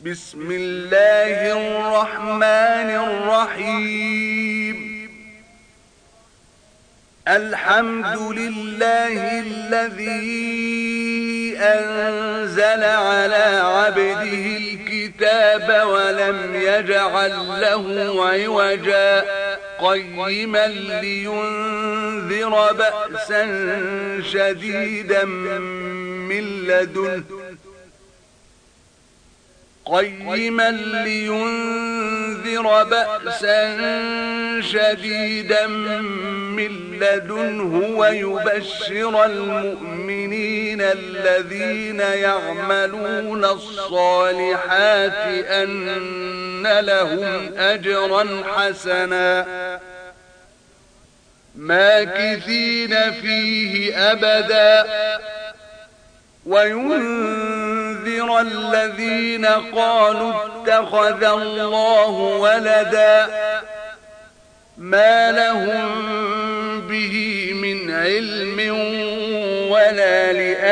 بسم الله الرحمن الرحيم. الحمد لله الذي أنزل على عبده الكتاب ولم يجعل له عوجا قيما لينذر بأسا شديدا من لدنه ويبشر المؤمنين الذين يعملون الصالحات أن لهم أجرا حسنا ماكثين فيه أبدا وينذر الذين قالوا اتخذ الله ولدا ما لهم به من علم ولا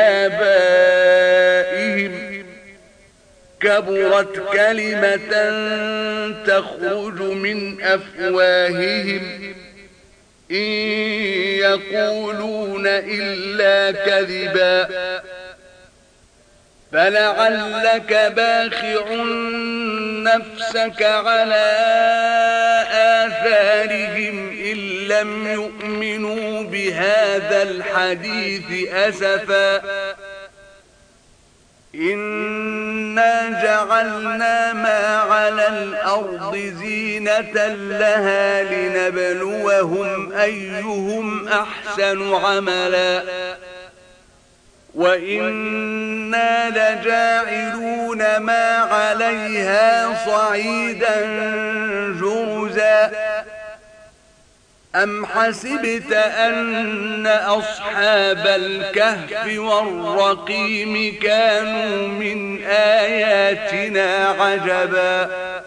لآبائهم كبرت كلمة تخرج من أفواههم إن يقولون إلا كذبا فلعلك باخع نفسك على آثارهم إن لم يؤمنوا بهذا الحديث أسفا إنا جعلنا ما على الأرض زينة لها لنبلوهم أيهم أحسن عملا وإنا لجاعلون ما عليها صعيدا جرزا أم حسبت أن أصحاب الكهف والرقيم كانوا من آياتنا عجبا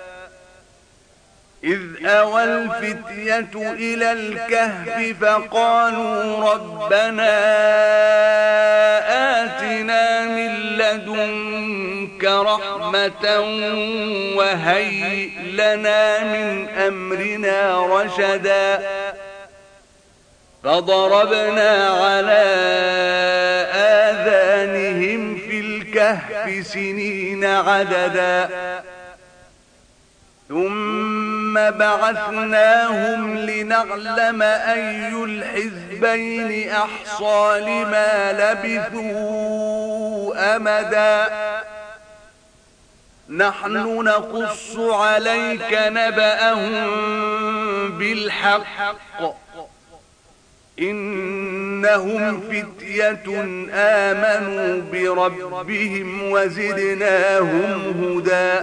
إذ أوى الفتية إلى الكهف فقالوا ربنا آتنا من لدنك رحمة وهيئ لنا من أمرنا رشدا فضربنا على آذانهم في الكهف سنين عددا ثم بعثناهم لنعلم أي الحزبين أحصى لما لبثوا أمدا نحن نقص عليك نبأهم بالحق إنهم فتية آمنوا بربهم وزدناهم هدى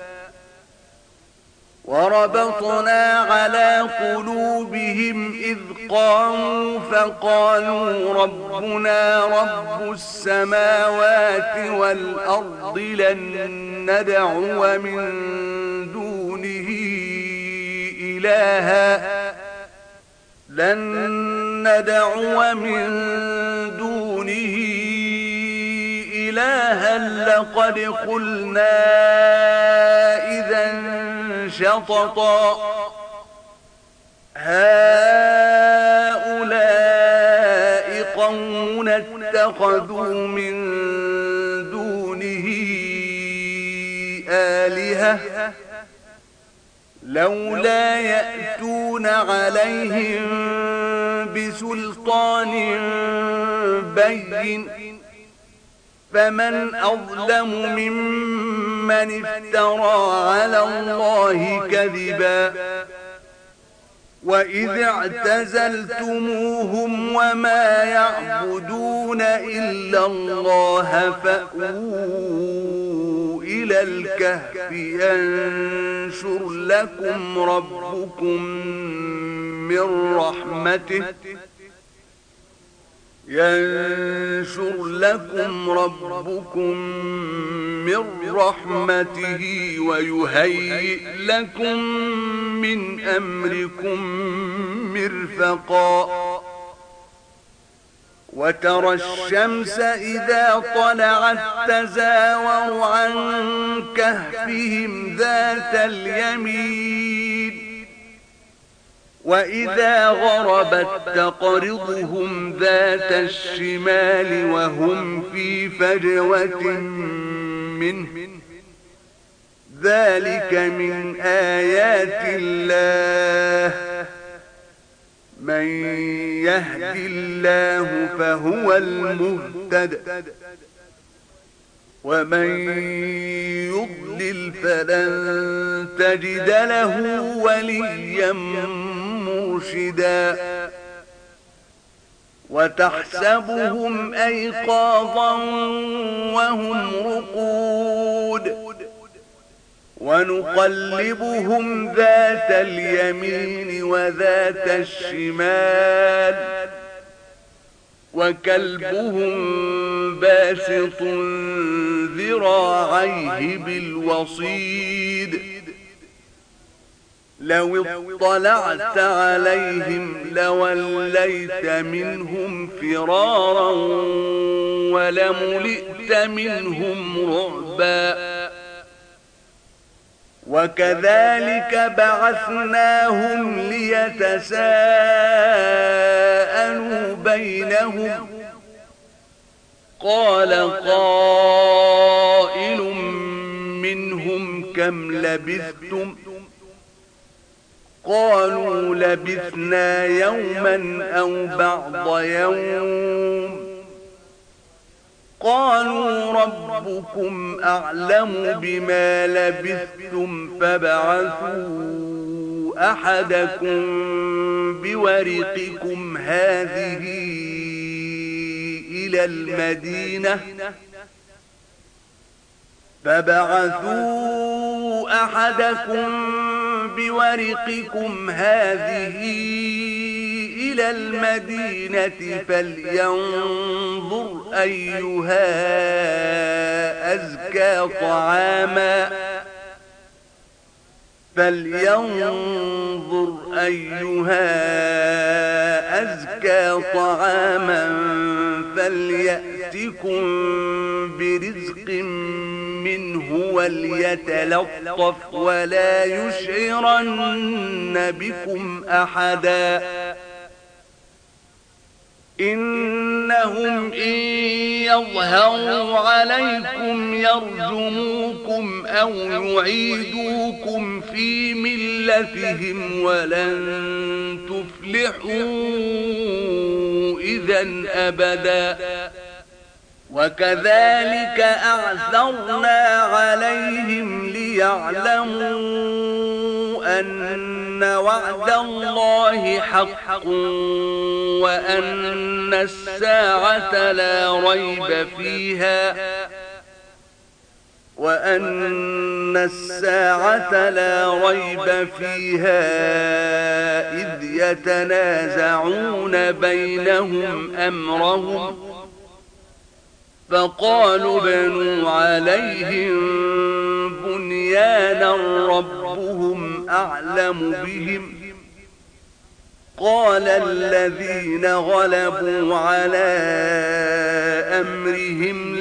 وربطنا على قلوبهم إذ قاموا فقالوا ربنا رب السماوات والأرض لن ندعو من دونه إلها لقد قلنا إذا شططا هؤلاء قوم اتخذوا من دونه آلهة لولا يأتون عليهم بسلطان بين فمن أظلم ممن افترى على الله كذبا وإذ اعتزلتموهم وما يعبدون إلا الله فأووا إلى الكهف ينشر لكم ربكم من رحمته ويهيئ لكم من أمركم مرفقا وترى الشمس إذا طلعت تزاور عن كهفهم ذات اليمين وإذا غربت تقرضهم ذات الشمال وهم في فجوة منه ذلك من آيات الله من يهد الله فهو المهتد ومن يضلل فلن تجد له وليا مرشدا وتحسبهم أيقاظا وهم رقود ونقلبهم ذات اليمين وذات الشمال وكلبهم باسط ذراعيه بالوصيد لو اطلعت عليهم لوليت منهم فرارا ولملئت منهم رعبا وكذلك بعثناهم ليتساءلوا بينهم قال قائل منهم كم لبثتم قالوا لبثنا يوما أو بعض يوم قالوا ربكم أعلم بما لبثتم فابعثوا أحدكم بورقكم هذه إلى المدينة فلينظر أيها أزكى طعاما فليأتكم برزق منه وليتلطف ولا يشعرن بكم أحدا إنهم إن يظهروا عليكم يرجموكم أو يعيدوكم في ملتهم ولن تفلحوا إذن أبدا وكذلك أعثرنا عليهم ليعلموا أن وعد الله حق وأن الساعة لا ريب فيها إذ يتنازعون بينهم أمرهم فقالوا بنوا عليهم بنيانا ربهم أعلم بهم قال الذين غلبوا على أمرهم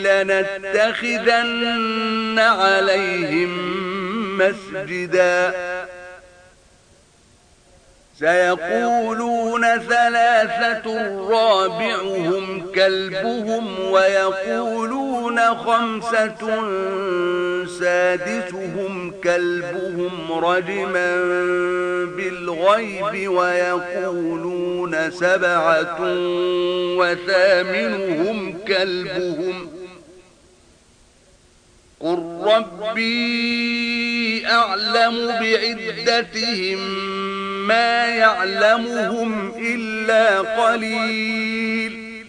لنتخذن عليهم مسجدا سيقولون ثلاثة رابعهم كلبهم ويقولون خمسة سادسهم كلبهم رجما بالغيب ويقولون سبعة وثامنهم كلبهم قل ربي أعلم بعدتهم ما يعلمهم إلا قليل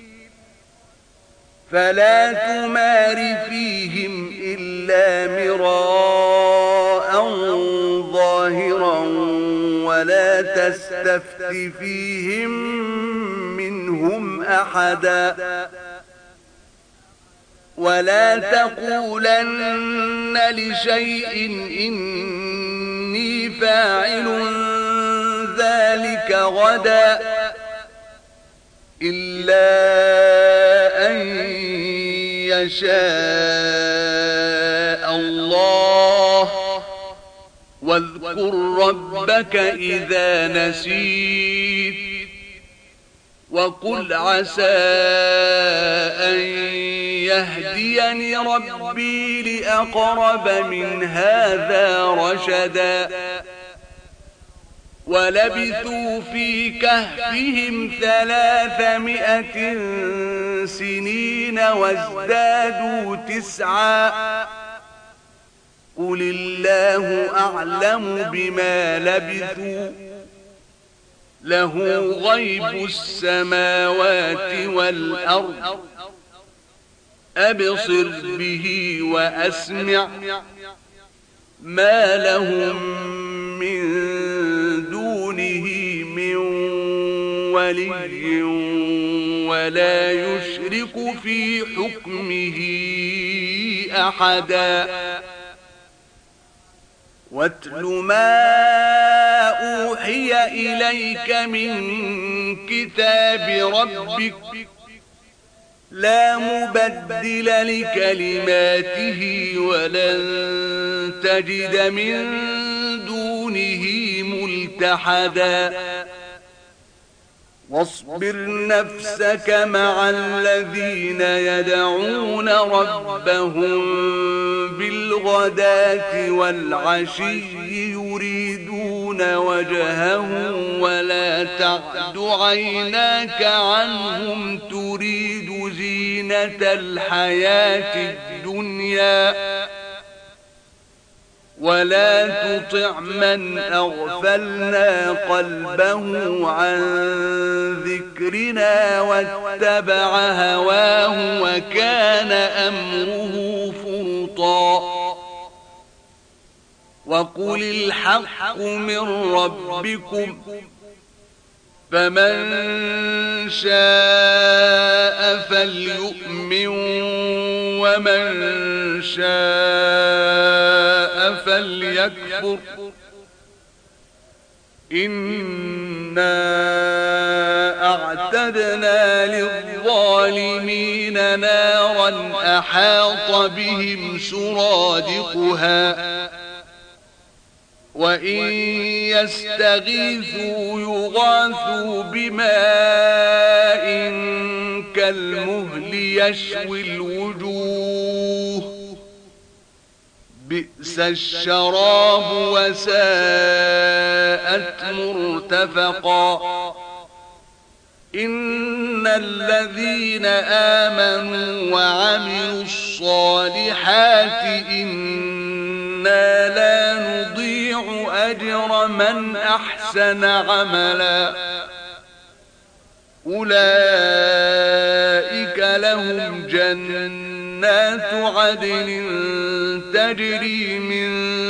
فلا تمار فيهم إلا مراء ظاهرا ولا تستفت فيهم منهم أحدا ولا تقولن لشيء إني فاعل ذلك غدا إلا أن يشاء الله. واذكر ربك إذا نسيت وقل عسى أن يهديني ربي لأقرب من هذا رشدا. ولبثوا في كهفهم 300 سنين وازدادوا 9. قل الله أعلم بما لبثوا له غيب السماوات والأرض أبصر به وأسمع ما لهم من دونه من ولي ولا يشرك في حكمه أحدا. واتل ما أوحي إليك من كتاب ربك لا مبدل لكلماته ولن تجد من دونه ملتحدا. واصبر نفسك مع الذين يدعون ربهم بالغداة والعشي يريدون وجهه ولا تعد عيناك عنهم تريد زينة الحياة الدنيا ولا تطع من أغفلنا قلبه عن ذكرنا واتبع هواه وكان أمره فرطا. وقل الحق من ربكم فمن شاء فليؤمن ومن شاء فليكفر. إنا أعتدنا للظالمين نارا أحاط بهم سرادقها وإن يستغيثوا يغاثوا بماء كالمهل يشوي الوجوه بئس الشراب وساءت مرتفقا. إن الذين آمنوا وعملوا الصالحات إنا لا نضيع أجر من أحسن عملا. أولئك لهم جنات عدن تجري من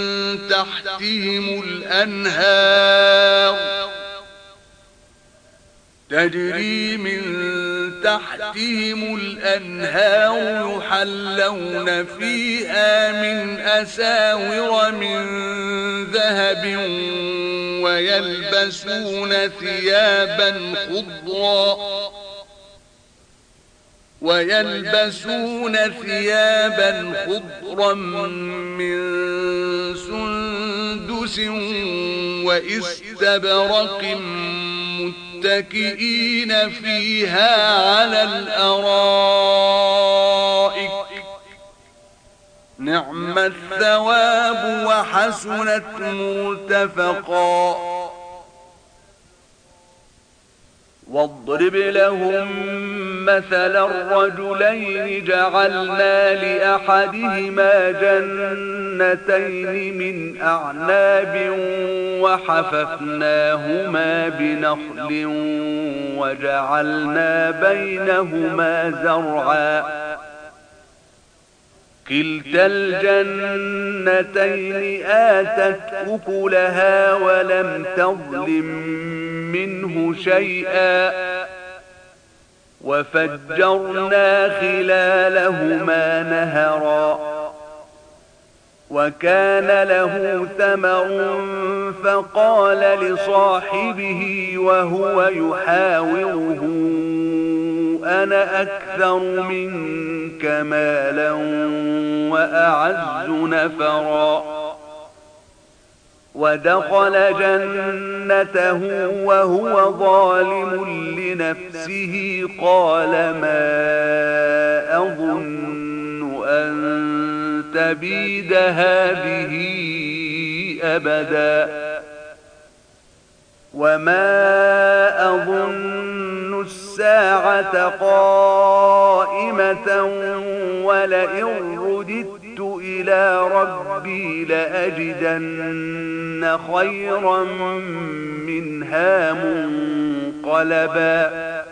تحتهم الأنهار يحلون فيها من أساور من ذهب ويلبسون ثيابا خضرا من سندس واستبرق متكئين فيها على الأرائك نعم الثواب وحسنت مرتفقا. واضرب لهم مثل الرجلين جعلنا لأحدهما جنتين من أعناب وحففناهما بنخل وجعلنا بينهما زرعا كلتا الجنتين آتت أكلها ولم تظلم منه شيئا وفجرنا خلالهما نهرا وكان له ثمر فقال لصاحبه وهو يحاوره أنا أكثر منك مالا وأعز نفرا ودخل جنته وهو ظالم لنفسه قال ما أظن أن تبيد هذه أبدا وما أظن الساعة قائمة ولئن رددت إلى ربي لأجدن خيرا منها منقلبا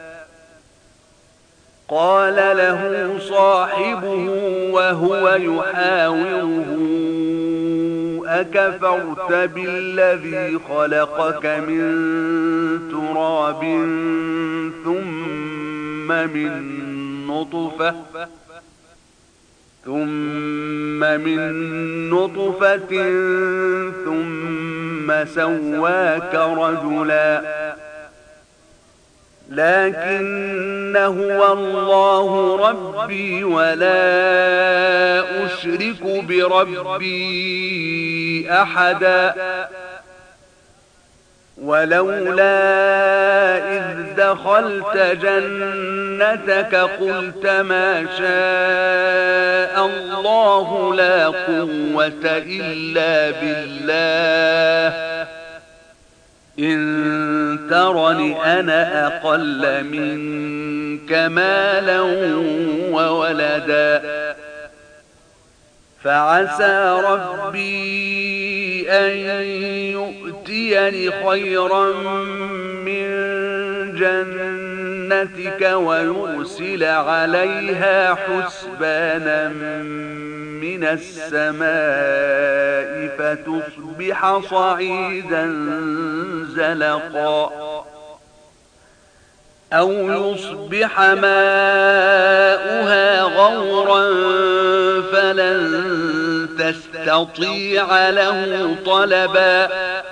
قال له صاحبه وهو يحاوره أكفرت بالذي خلقك من تراب ثم من نطفة ثم سواك رجلا لكن هو الله ربي ولا أشرك بربي أحدا ولولا إذ دخلت جنتك قلت ما شاء الله لا قوة إلا بالله إن ترني أنا أقل منك مالا وولدا فعسى ربي أن يؤتيني خيرا من جنتك ويرسل عليها حسبانا من السماء فتصبح صعيدا زلقا أو يصبح ماؤها غورا فلن تستطيع له طلبا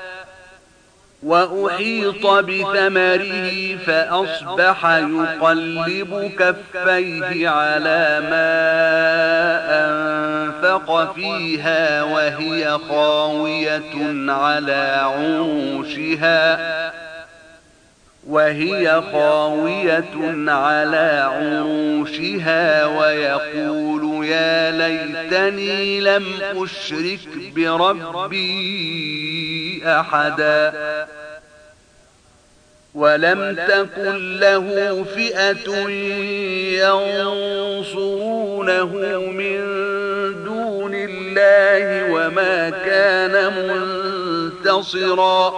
وأحيط بثمره فأصبح يقلب كفيه على ما أنفق فيها وهي خاوية على عروشها ويقول يا ليتني لم أشرك بربي أحدا ولم تكن له فئة ينصرونه من دون الله وما كان منتصرا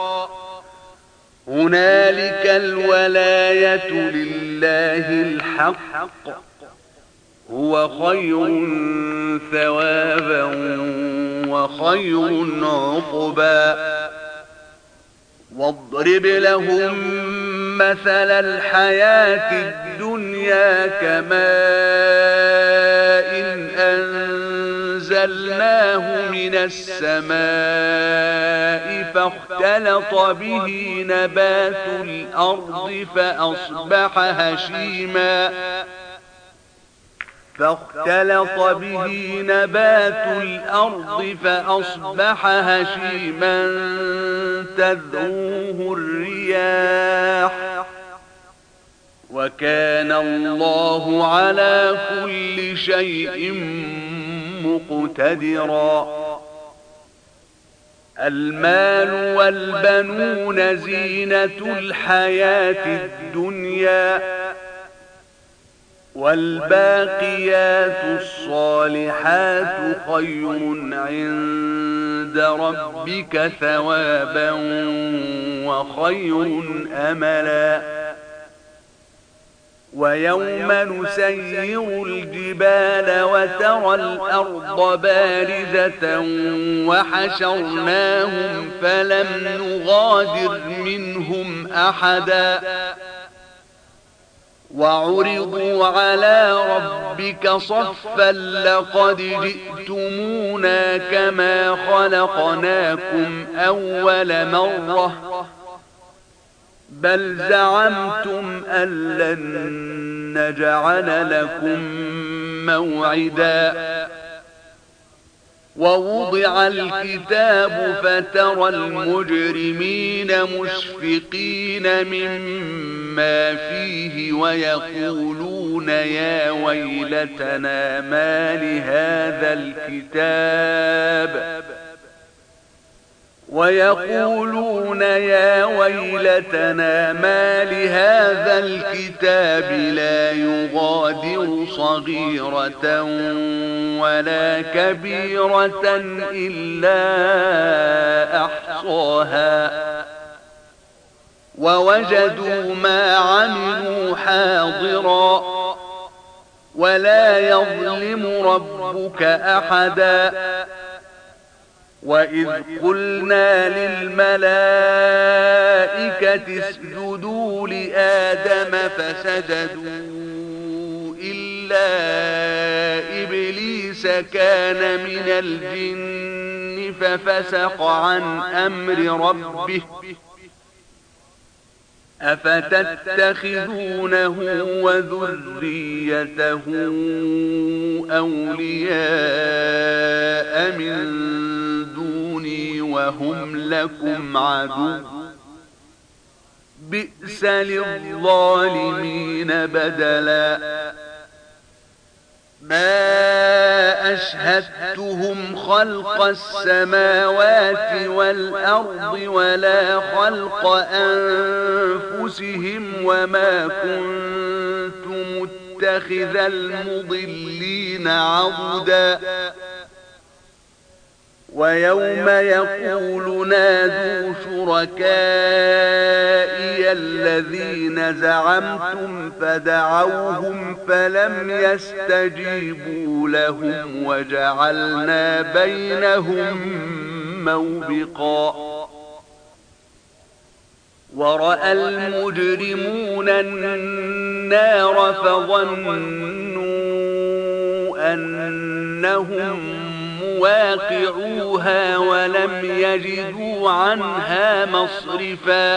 هنالك الولاية لله الحق هو خير ثوابا وخير عقبا واضرب لهم مثل الحياة الدنيا كماء أنزلناه من السماء فاختلط به نبات الأرض فأصبح هشيما تذروه الرياح وكان الله على كل شيء مقتدرا المال والبنون زينة الحياة الدنيا والباقيات الصالحات خير عند ربك ثوابا وخير أملا ويوم نسير الجبال وترى الأرض بارزة وحشرناهم فلم نغادر منهم أحدا وعرضوا على ربك صفا لقد جئتمونا كما خلقناكم أول مرة بل زعمتم أن لن نجعل لكم موعدا ووضع الكتاب فترى المجرمين مشفقين مما فيه ويقولون يا ويلتنا ما لهذا الكتاب لا يغادر صغيرة ولا كبيرة إلا أحصاها ووجدوا ما عملوا حاضرا ولا يظلم ربك أحدا وإذ قلنا للملائكة اسجدوا لآدم فسجدوا إلا إبليس كان من الجن ففسق عن أمر ربه أفتتخذونه وذريته أولياء من دوني وهم لكم عدو بئس للظالمين بدلا ما أشهدتهم خلق السماوات والأرض ولا خلق أنفسهم وما كنت متخذ المضلين عضدا ويوم يقول نادوا شركائي الذين زعمتم فدعوهم فلم يستجيبوا لهم وجعلنا بينهم موبقا ورأى المجرمون النار فظنوا أنهم واقعوها ولم يجدوا عنها مصرفا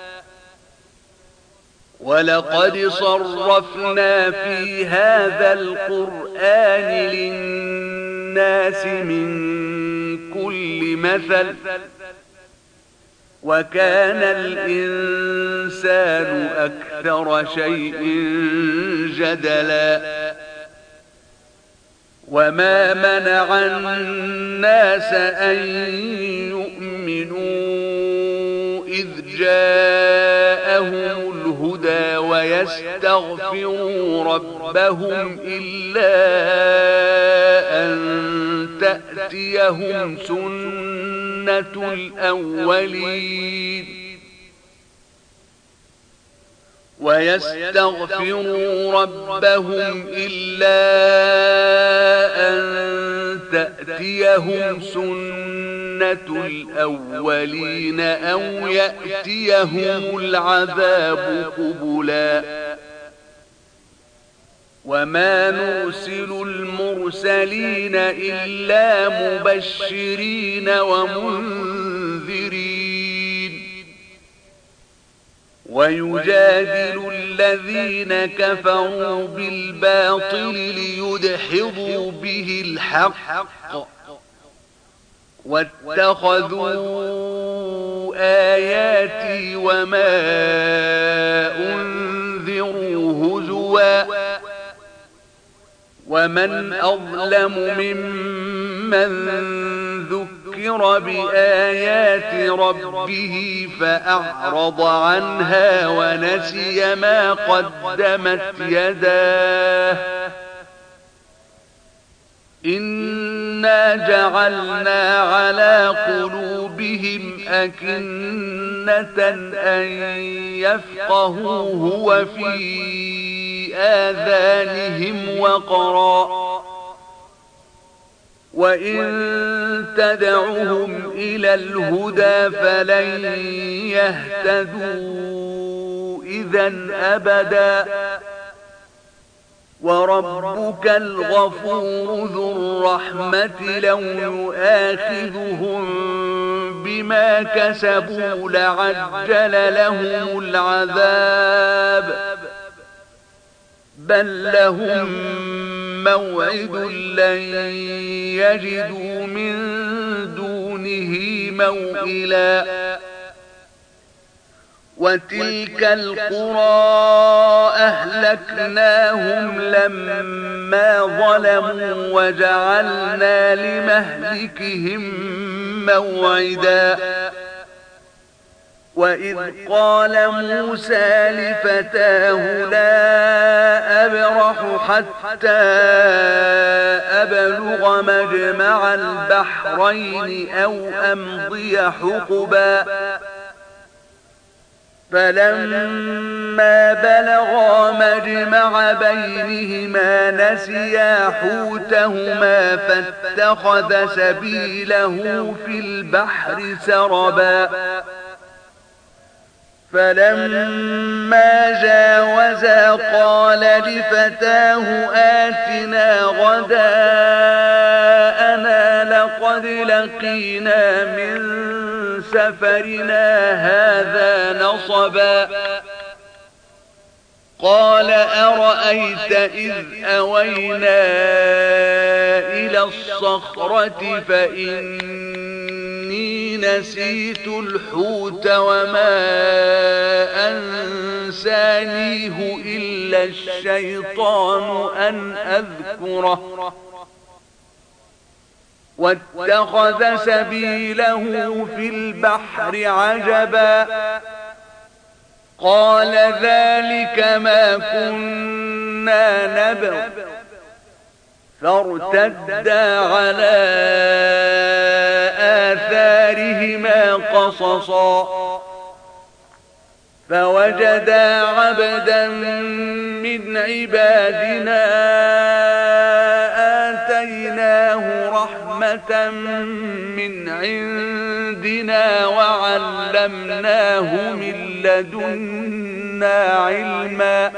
ولقد صرفنا في هذا القرآن للناس من كل مثل وكان الإنسان أكثر شيء جدلا وما منع الناس أن يؤمنوا إذ جاءهم الهدى ويستغفروا ربهم إلا أن تأتيهم سنة الأولين ويستغفروا ربهم إلا أن تأتيهم سنة الأولين أو يأتيهم العذاب قبلا وما نرسل المرسلين إلا مبشرين ومنذرين ويجادل الذين كفروا بالباطل ليدحضوا به الحق واتخذوا آياتي وما أنذروا هزوا ومن أظلم ممن ذكر بآيات ربه فأعرض عنها ونسي ما قدمت يداه إنا جعلنا على قلوبهم أكنة أن يفقهوه وفي آذانهم وقرا وإن تدعهم إلى الهدى فلن يهتدوا إذا أبدا وربك الغفور ذو الرحمة لو يؤاخذهم بما كسبوا لعجل لهم العذاب بل لهم موعد لن يجدوا من دونه موئلا وتلك القرى أهلكناهم لما ظلموا وجعلنا لمهلكهم موعدا وإذ قال موسى لفتاه لا أبرح حتى أبلغ مجمع البحرين أو أمضي حقبا فلما بلغا مجمع بينهما نسيا حوتهما فاتخذ سبيله في البحر سربا فلما جاوزا قال لفتاه آتنا غداءنا لقد لقينا من سفرنا هذا نصبا قال أرأيت إذ أوينا إلى الصخرة فإني نسيت الحوت وما أنسانيه إلا الشيطان أن أذكره واتخذ سبيله في البحر عجبا قال ذلك ما كنا نبغ فارتدا على آثارهما قصصا فوجدا عبدا من عبادنا آتيناه رحمة من عندنا وعلمناه من لدنا علما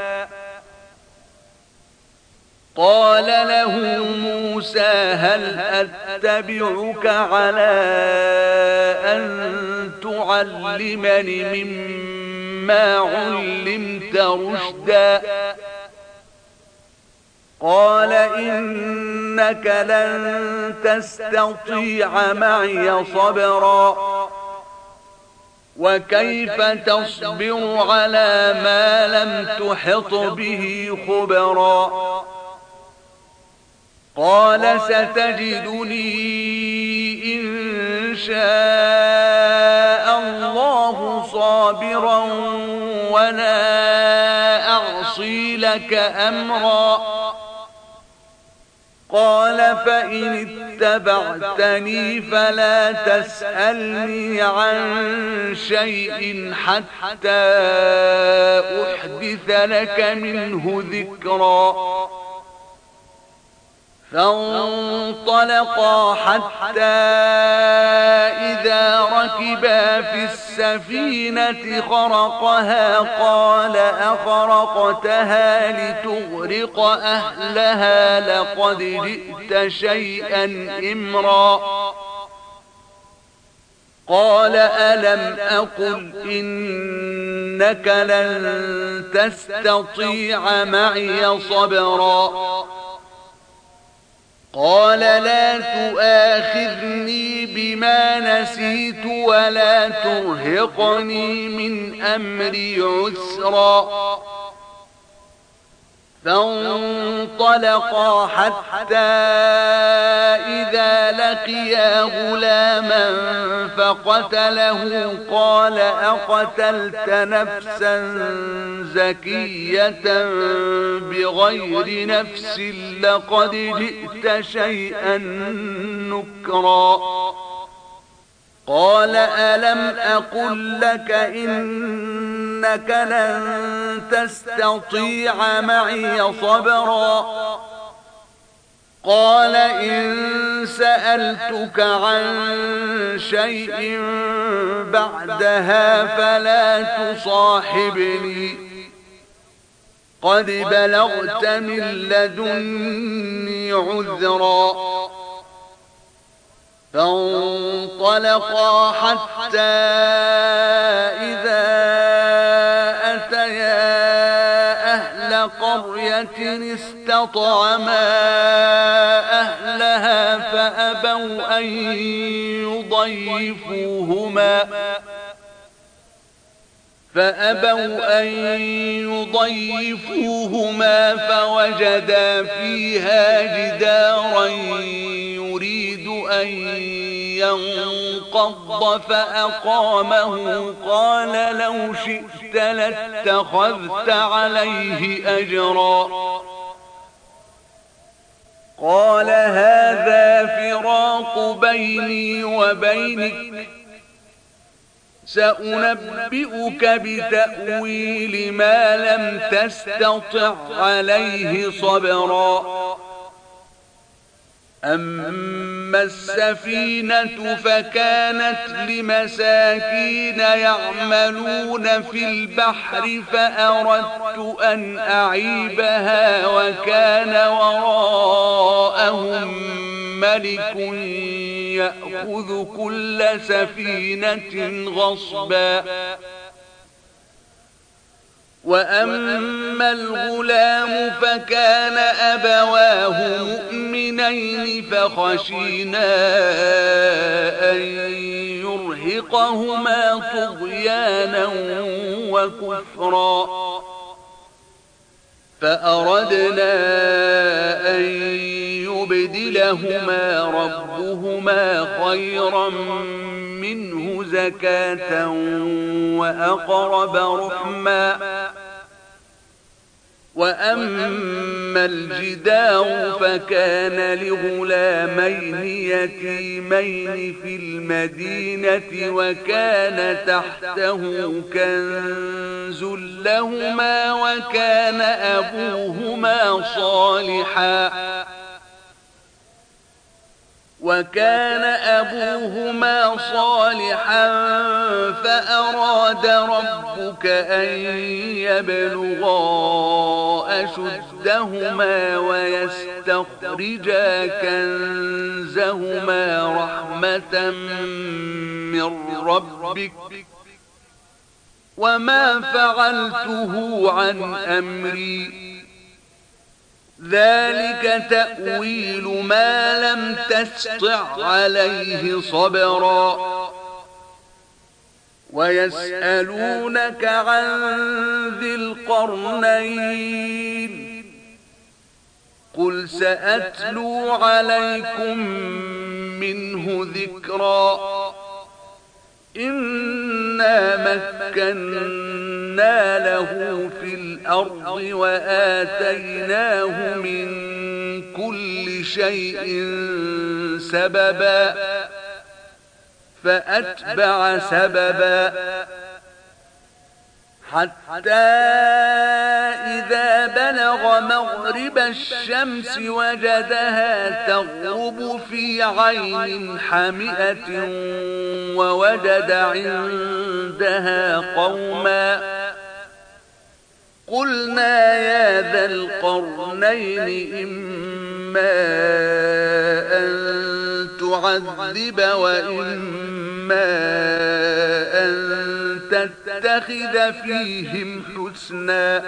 قال له موسى هل أتبعك على أن تعلمني مما علمت رشدا قال إنك لن تستطيع معي صبرا وكيف تصبر على ما لم تحط به خبرا قال ستجدني إن شاء الله صابرا ولا أعصي لك أمرا قال فإن اتبعتني فلا تسألني عن شيء حتى أحدث لك منه ذكرا فانطلقا حتى إذا ركبا في السفينة خرقها قال أخرقتها لتغرق أهلها لقد جئت شيئا إمرا قال ألم أقل إنك لن تستطيع معي صبرا قال لا تؤاخذني بما نسيت ولا ترهقني من أمري عسرا فانطلقا حتى إذا لقيا غلاما فقتله قال أقتلت نفسا زكية بغير نفس لقد جئت شيئا نكرا قال ألم أقل لك إنك لن تستطيع معي صبرا قال إن سألتك عن شيء بعدها فلا تصاحبني قد بلغت من لدني عذرا فانطلقا حتى إذا أتيا أهل قرية استطعما أهلها فأبوا أن يضيفوهما فوجدا فيها جدارا يريد أن ينقض فأقامه قال لو شئت لاتخذت عليه أجرا قال هذا فراق بيني وبينك سأنبئك بتأويل ما لم تستطع عليه صبرا أما السفينة فكانت لمساكين يعملون في البحر فأردت أن أعيبها وكان وراءهم ملك يأخذ كل سفينة غصبا وأما الغلام فكان أبواه مؤمنين فخشينا أن يرهقهما طغيانا وكفرا فأردنا أن يبدلهما ربهما خيرا منه زكاة وأقرب رحما وأما الجدار فكان لغلامين يتيمين في المدينة وكان تحته كنز لهما وكان أبوهما صالحا فأراد ربك أن يبلغا أشدهما ويستخرجا كنزهما رحمة من ربك وما فعلته عن أمري ذلك تأويل ما لم تستطع عليه صبرا ويسألونك عن ذي القرنين قل سأتلو عليكم منه ذكرا إنا مكنا له في الأرض وآتيناه من كل شيء سببا فأتبع سببا حتى إذا بلغ مغرب الشمس وجدها تغرب في عين حمئة ووجد عندها قوما قلنا يا ذا القرنين إما أن تعذب وإما أن تتخذ فيهم حسنا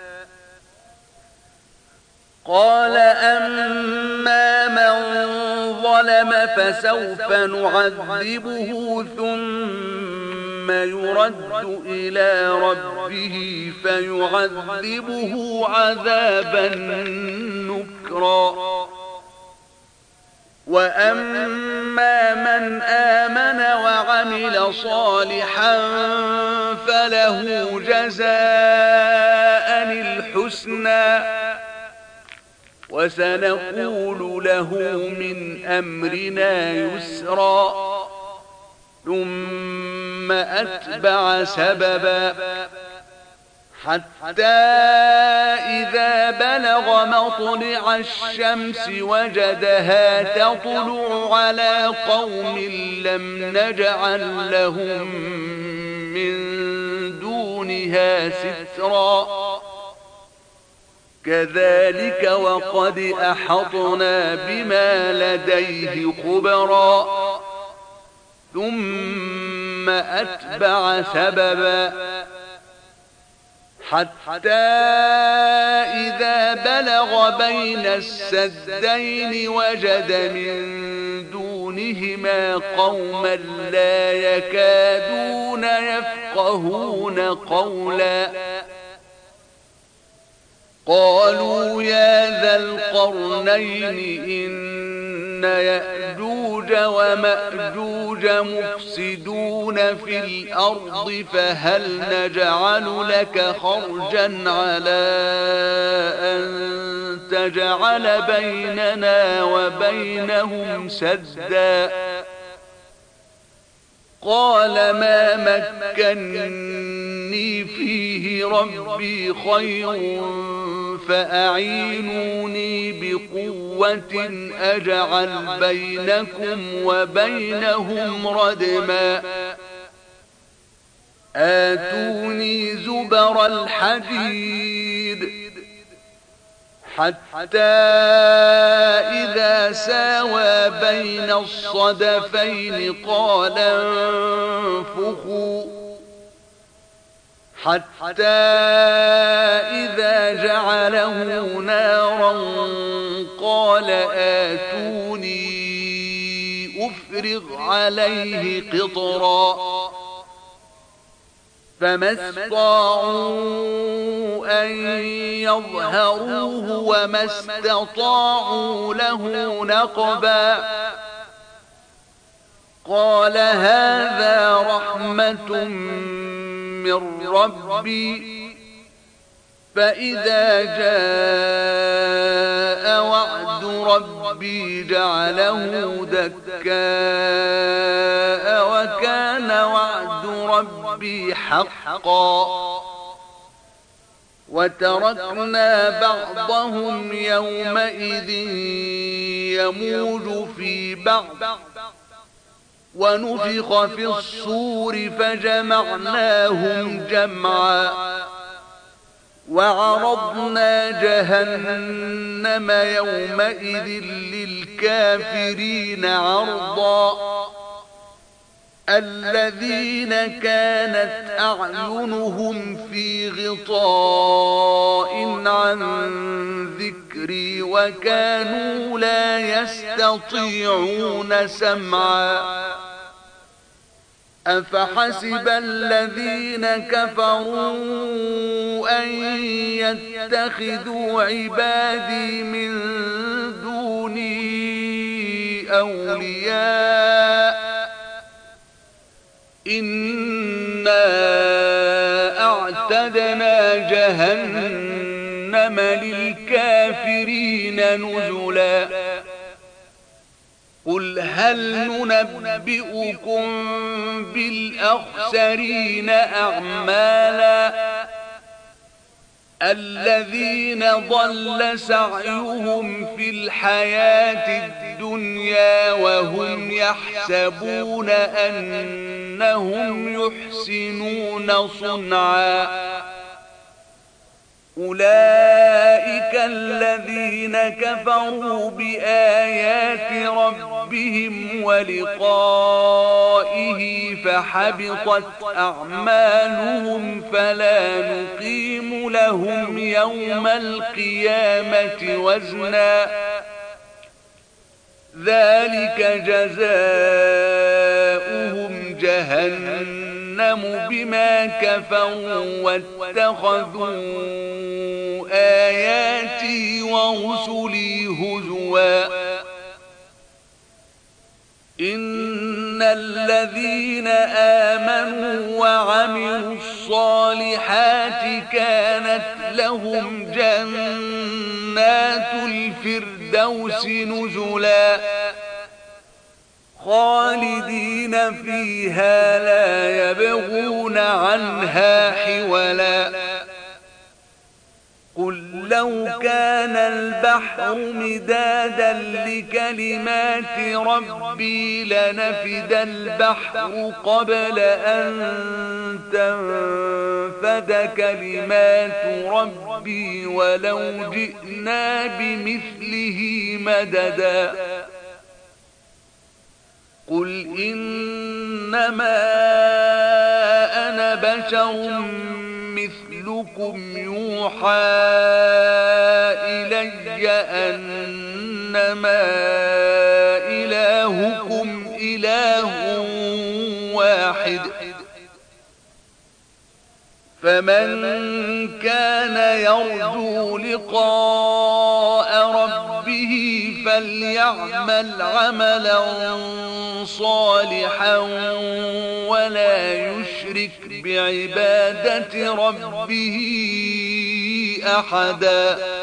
قال أما من ظلم فسوف نعذبه ثم يرد إلى ربه فيعذبه عذابا نكرا وأما من آمن وعمل صالحا فله جزاء الحسنى وسنقول له من أمرنا يسرا ثم أتبع سببا حتى إذا بلغ مطلع الشمس وجدها تطلع على قوم لم نجعل لهم من دونها سترا كذلك وقد أحطنا بما لديه خبرا ثم أتبع سببا حتى إذا بلغ بين السدين وجد من دونهما قوما لا يكادون يفقهون قولا قالوا يا ذا القرنين إن يأجوج ومأجوج مفسدون في الأرض فهل نجعل لك خرجا على أن تجعل بيننا وبينهم سدا قال ما مكني فيه ربي خير فأعينوني بقوة أجعل بينكم وبينهم ردما آتوني زبر الحديد حتى إذا ساوى بين الصدفين قال انفخوا حتى إذا جعله نارا قال آتوني أفرغ عليه قطرا فما استطاعوا أن يظهروه وما استطاعوا له نقبا قال هذا رحمة من ربي فإذا جاء وعد ربي جعله دكاء وكان وعد ربي حقا وتركنا بعضهم يومئذ يموج في بعض ونفخ في الصور فجمعناهم جمعا وعرضنا جهنم يومئذ للكافرين عرضا الذين كانت أعينهم في غطاء عن ذكري وكانوا لا يستطيعون سمعا أفحسب الذين كفروا أن يتخذوا عبادي من دوني أولياء إنا أعتدنا جهنم للكافرين نزلا قل هل ننبئكم بالأخسرين أعمالا الذين ضل سعيهم في الحياة الدنيا وهم يحسبون أنهم يحسنون صنعا أولئك الذين كفروا بآيات ربهم ولقائه فحبطت أعمالهم فلا نقيم لهم يوم القيامة وزنا ذلك جزاؤهم جهنم بما كفروا واتخذوا آياتي ورسلي هزوا إن الذين آمنوا وعملوا الصالحات كانت لهم جنات الفردوس نزلا خالدين فيها لا يبغون عنها حولا قل لو كان البحر مدادا لكلمات ربي لنفد البحر قبل أن تنفد كلمات ربي ولو جئنا بمثله مددا قل إنما أنا بشر مثلكم يوحى إلي أنما إلهكم إله واحد فمن كان يرجو لقاء ربه فليعمل عملا صالحا ولا يشرك بعبادة ربه أحدا